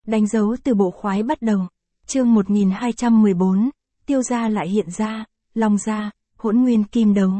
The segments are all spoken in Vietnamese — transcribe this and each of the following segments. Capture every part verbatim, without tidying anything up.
Đánh dấu từ bộ khoái bắt đầu. Chương một nghìn hai trăm mười bốn, Tiêu gia lại hiện ra, Long gia, hỗn nguyên kim đấu.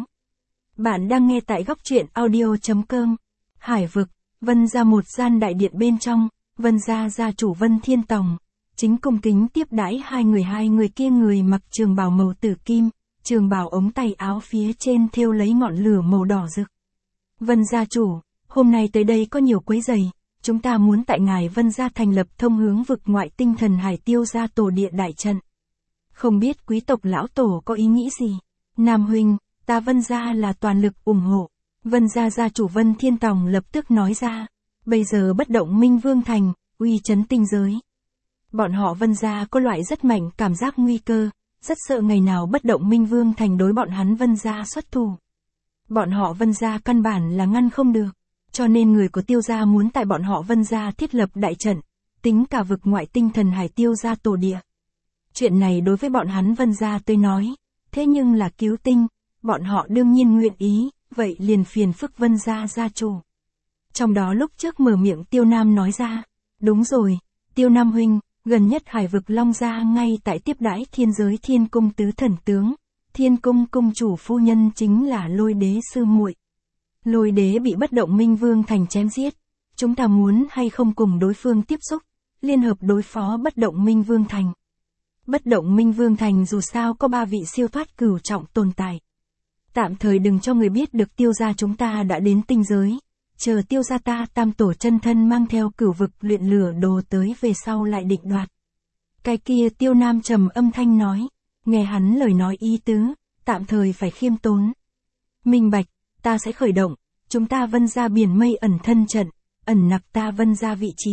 Bạn đang nghe tại góc truyện audio chấm com. Hải vực, Vân gia một gian đại điện bên trong, Vân gia gia chủ Vân Thiên Tòng, chính cung kính tiếp đãi hai người hai người kia người mặc trường bào màu tử kim, trường bào ống tay áo phía trên thêu lấy ngọn lửa màu đỏ rực. Vân gia chủ, hôm nay tới đây có nhiều quấy rầy, chúng ta muốn tại ngài Vân gia thành lập thông hướng vực ngoại tinh thần hải tiêu gia tổ địa đại trận. Không biết quý tộc lão tổ có ý nghĩ gì? Nam huynh, ta Vân gia là toàn lực ủng hộ. Vân gia gia chủ Vân Thiên Tòng lập tức nói ra, bây giờ bất động Minh Vương thành, uy chấn tinh giới. Bọn họ Vân gia có loại rất mạnh cảm giác nguy cơ, rất sợ ngày nào bất động Minh Vương thành đối bọn hắn Vân gia xuất thủ. Bọn họ Vân gia căn bản là ngăn không được, cho nên người của Tiêu gia muốn tại bọn họ Vân gia thiết lập đại trận, tính cả vực ngoại tinh thần hải Tiêu gia tổ địa. Chuyện này đối với bọn hắn Vân gia tôi nói, thế nhưng là cứu tinh, bọn họ đương nhiên nguyện ý, vậy liền phiền phức Vân gia gia chủ. Trong đó lúc trước mở miệng Tiêu Nam nói ra, đúng rồi, Tiêu Nam huynh, gần nhất hải vực Long gia ngay tại tiếp đãi thiên giới thiên cung tứ thần tướng, thiên cung cung chủ phu nhân chính là Lôi đế sư muội. Lôi đế bị bất động Minh Vương thành chém giết, chúng ta muốn hay không cùng đối phương tiếp xúc, liên hợp đối phó bất động Minh Vương thành. Bất động Minh Vương thành dù sao có ba vị siêu thoát cửu trọng tồn tại. Tạm thời đừng cho người biết được Tiêu gia chúng ta đã đến tinh giới, chờ Tiêu gia ta tam tổ chân thân mang theo cửu vực luyện lửa đồ tới về sau lại định đoạt. Cái kia Tiêu Nam trầm âm thanh nói, nghe hắn lời nói ý tứ, tạm thời phải khiêm tốn. Minh bạch, ta sẽ khởi động, chúng ta Vân gia biển mây ẩn thân trận, ẩn nặc ta Vân gia vị trí.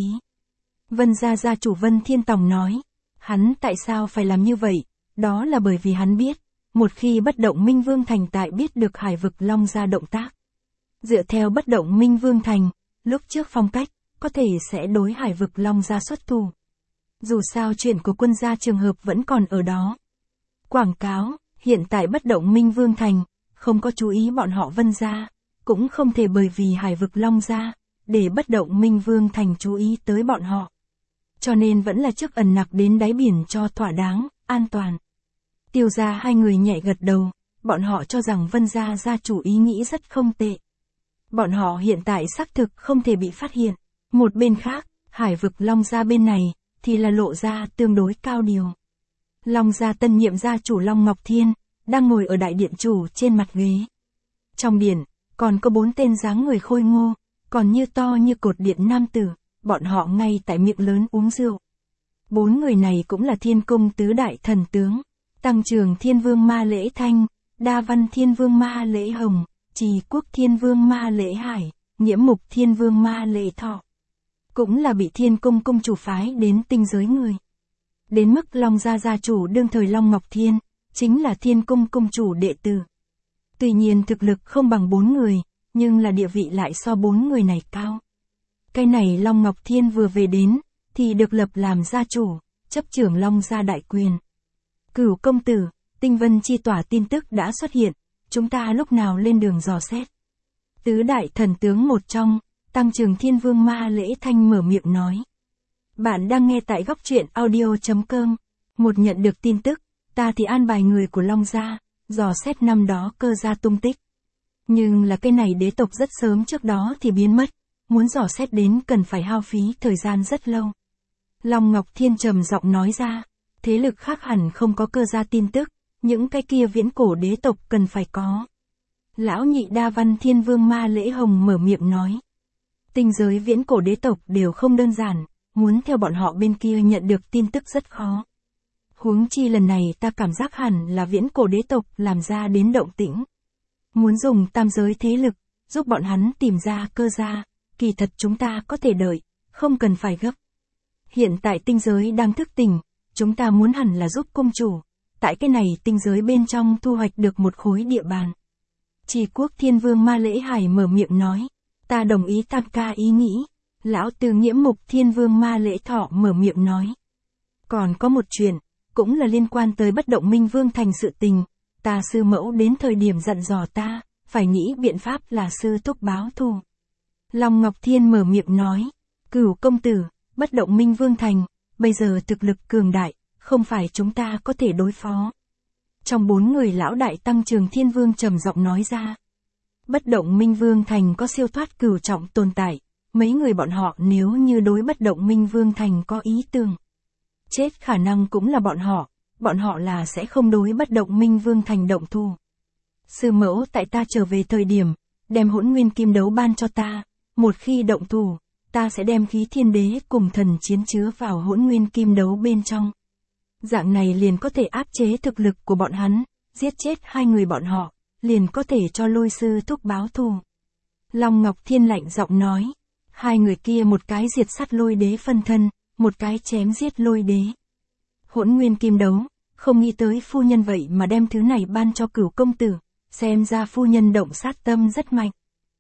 Vân gia gia chủ Vân Thiên Tòng nói, hắn tại sao phải làm như vậy, đó là bởi vì hắn biết, một khi bất động Minh Vương thành tại biết được hải vực Long gia động tác. Dựa theo bất động Minh Vương thành, lúc trước phong cách, có thể sẽ đối hải vực Long gia xuất thủ. Dù sao chuyện của quân gia trường hợp vẫn còn ở đó. Quảng cáo, hiện tại bất động Minh Vương thành, không có chú ý bọn họ Vân gia, cũng không thể bởi vì hải vực Long gia, để bất động Minh Vương thành chú ý tới bọn họ. Cho nên vẫn là trước ẩn nặc đến đáy biển cho thỏa đáng, an toàn. Tiêu gia hai người nhẹ gật đầu, bọn họ cho rằng Vân gia gia chủ ý nghĩ rất không tệ. Bọn họ hiện tại xác thực không thể bị phát hiện. Một bên khác, hải vực Long gia bên này, thì là lộ ra tương đối cao điều. Long gia tân nhiệm gia chủ Long Ngọc Thiên, đang ngồi ở đại điện chủ trên mặt ghế. Trong điện, còn có bốn tên dáng người khôi ngô, còn như to như cột điện nam tử, bọn họ ngay tại miệng lớn uống rượu. Bốn người này cũng là thiên cung tứ đại thần tướng, Tăng Trường Thiên Vương Ma Lễ Thanh, Đa Văn Thiên Vương Ma Lễ Hồng, Trì Quốc Thiên Vương Ma Lễ Hải, Nhiễm Mục Thiên Vương Ma Lễ Thọ. Cũng là bị thiên cung cung chủ phái đến tinh giới người. Đến mức Long gia gia chủ đương thời Long Ngọc Thiên, chính là thiên cung cung chủ đệ tử. Tuy nhiên thực lực không bằng bốn người, nhưng là địa vị lại so bốn người này cao. Cái này Long Ngọc Thiên vừa về đến, thì được lập làm gia chủ, chấp trưởng Long gia đại quyền. Cửu công tử, tinh vân chi tỏa tin tức đã xuất hiện, chúng ta lúc nào lên đường dò xét. Tứ đại thần tướng một trong, Tăng Trường Thiên Vương Ma Lễ Thanh mở miệng nói. Bạn đang nghe tại góc truyện audio chấm com. Một nhận được tin tức, ta thì an bài người của Long gia, dò xét năm đó cơ gia tung tích. Nhưng là cái này đế tộc rất sớm trước đó thì biến mất, muốn dò xét đến cần phải hao phí thời gian rất lâu. Long Ngọc Thiên trầm giọng nói ra, thế lực khác hẳn không có cơ gia tin tức, những cái kia viễn cổ đế tộc cần phải có. Lão nhị Đa Văn Thiên Vương Ma Lễ Hồng mở miệng nói. Tinh giới viễn cổ đế tộc đều không đơn giản, muốn theo bọn họ bên kia nhận được tin tức rất khó. Huống chi lần này ta cảm giác hẳn là viễn cổ đế tộc làm ra đến động tĩnh. Muốn dùng tam giới thế lực, giúp bọn hắn tìm ra cơ gia, kỳ thật chúng ta có thể đợi, không cần phải gấp. Hiện tại tinh giới đang thức tỉnh, chúng ta muốn hẳn là giúp công chủ, tại cái này tinh giới bên trong thu hoạch được một khối địa bàn. Trì Quốc Thiên Vương Ma Lễ Hải mở miệng nói, ta đồng ý tam ca ý nghĩ. Lão Từ Nhiễm Mục Thiên Vương Ma Lễ Thọ mở miệng nói. Còn có một chuyện, cũng là liên quan tới bất động Minh Vương thành sự tình, ta sư mẫu đến thời điểm dặn dò ta, phải nghĩ biện pháp là sư thúc báo thù. Long Ngọc Thiên mở miệng nói, cửu công tử, bất động minh vương thành, bây giờ thực lực cường đại, không phải chúng ta có thể đối phó. Trong bốn người lão đại tăng Trường Thiên Vương trầm giọng nói ra. Bất động minh vương thành có siêu thoát cửu trọng tồn tại, mấy người bọn họ nếu như đối bất động minh vương thành có ý tưởng. Chết khả năng cũng là bọn họ, bọn họ là sẽ không đối bất động minh vương thành động thủ. Sư mẫu tại ta trở về thời điểm, đem hỗn nguyên kim đấu ban cho ta, một khi động thủ, ta sẽ đem khí thiên đế cùng thần chiến chứa vào hỗn nguyên kim đấu bên trong. Dạng này liền có thể áp chế thực lực của bọn hắn, giết chết hai người bọn họ, liền có thể cho lôi sư thúc báo thù. Long Ngọc Thiên lạnh giọng nói, hai người kia một cái diệt sát lôi đế phân thân, một cái chém giết lôi đế. Hỗn nguyên kim đấu, không nghĩ tới phu nhân vậy mà đem thứ này ban cho Cửu công tử, xem ra phu nhân động sát tâm rất mạnh.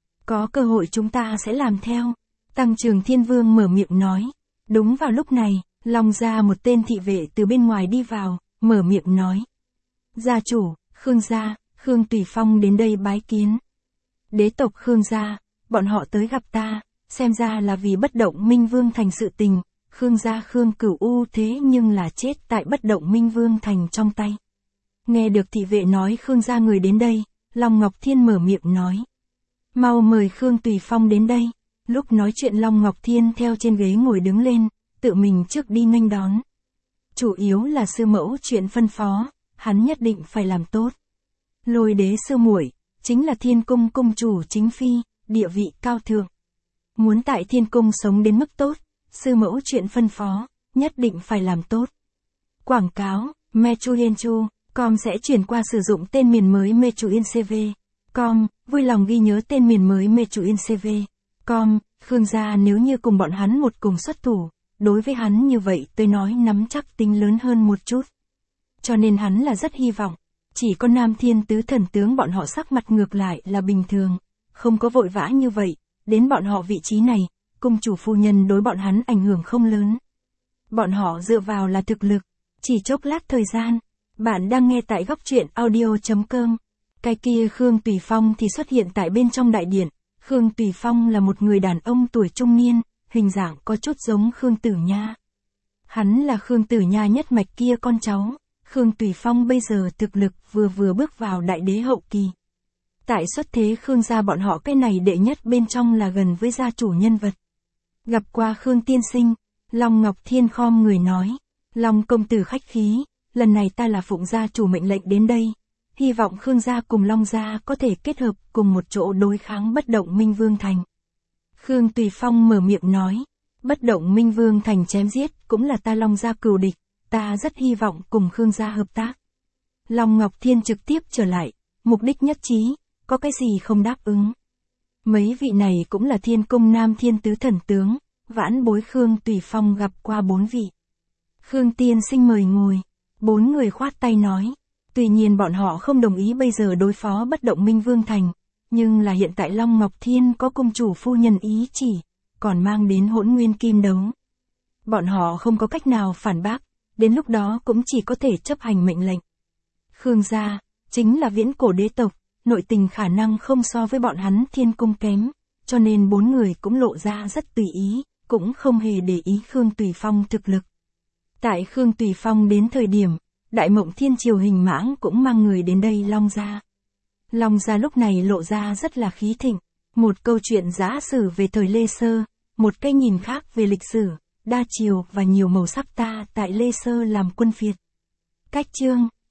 Có cơ hội chúng ta sẽ làm theo. Tăng Trường Thiên Vương mở miệng nói. Đúng vào lúc này, Long gia một tên thị vệ từ bên ngoài đi vào, mở miệng nói. Gia chủ, Khương gia, Khương Tùy Phong đến đây bái kiến. Đế tộc Khương gia, bọn họ tới gặp ta, xem ra là vì bất động minh vương thành sự tình, Khương gia Khương Cửu U thế nhưng là chết tại bất động minh vương thành trong tay. Nghe được thị vệ nói Khương gia người đến đây, Long Ngọc Thiên mở miệng nói. Mau mời Khương Tùy Phong đến đây. Lúc nói chuyện Long Ngọc Thiên theo trên ghế ngồi đứng lên, tự mình trước đi nghênh đón. Chủ yếu là sư mẫu chuyện phân phó, hắn nhất định phải làm tốt. Lôi đế sư muội, chính là thiên cung cung chủ chính phi, địa vị cao thượng. Muốn tại thiên cung sống đến mức tốt, sư mẫu chuyện phân phó, nhất định phải làm tốt. Quảng cáo, Mechuyenchu, com sẽ chuyển qua sử dụng tên miền mới Mechuyencv. Com, vui lòng ghi nhớ tên miền mới Mechuyencv. Com, Khương gia nếu như cùng bọn hắn một cùng xuất thủ, đối với hắn như vậy tôi nói nắm chắc tính lớn hơn một chút. Cho nên hắn là rất hy vọng, chỉ có Nam Thiên Tứ Thần tướng bọn họ sắc mặt ngược lại là bình thường, không có vội vã như vậy, đến bọn họ vị trí này, cung chủ phu nhân đối bọn hắn ảnh hưởng không lớn. Bọn họ dựa vào là thực lực, chỉ chốc lát thời gian. Bạn đang nghe tại góc truyện audio chấm com. Cái kia Khương Tùy Phong thì xuất hiện tại bên trong đại điện. Khương Tùy Phong là một người đàn ông tuổi trung niên, hình dạng có chút giống Khương Tử Nha. Hắn là Khương Tử Nha nhất mạch kia con cháu. Khương Tùy Phong bây giờ thực lực vừa vừa bước vào đại đế hậu kỳ. Tại xuất thế Khương gia bọn họ cái này đệ nhất bên trong là gần với gia chủ nhân vật. Gặp qua Khương tiên sinh, Long Ngọc Thiên khom người nói. Long công tử khách khí, lần này ta là phụng gia chủ mệnh lệnh đến đây. Hy vọng Khương gia cùng Long gia có thể kết hợp cùng một chỗ đối kháng bất động minh vương thành. Khương Tùy Phong mở miệng nói. Bất động minh vương thành chém giết cũng là ta Long gia cừu địch, ta rất hy vọng cùng Khương gia hợp tác. Long Ngọc Thiên trực tiếp trở lại, mục đích nhất trí, có cái gì không đáp ứng. Mấy vị này cũng là thiên cung Nam Thiên Tứ Thần tướng, vãn bối Khương Tùy Phong gặp qua bốn vị. Khương tiên sinh mời ngồi, bốn người khoát tay nói. Tuy nhiên bọn họ không đồng ý bây giờ đối phó bất động minh vương thành, nhưng là hiện tại Long Ngọc Thiên có cung chủ phu nhân ý chỉ, còn mang đến hỗn nguyên kim đấu. Bọn họ không có cách nào phản bác, đến lúc đó cũng chỉ có thể chấp hành mệnh lệnh. Khương gia, chính là viễn cổ đế tộc, nội tình khả năng không so với bọn hắn thiên cung kém, cho nên bốn người cũng lộ ra rất tùy ý, cũng không hề để ý Khương Tùy Phong thực lực. Tại Khương Tùy Phong đến thời điểm, Đại Mộng Thiên Triều Hình Mãng cũng mang người đến đây Long gia. Long gia lúc này lộ ra rất là khí thịnh, một câu chuyện giả sử về thời Lê Sơ, một cái nhìn khác về lịch sử, đa chiều và nhiều màu sắc ta tại Lê Sơ làm quân phiệt. Cách chương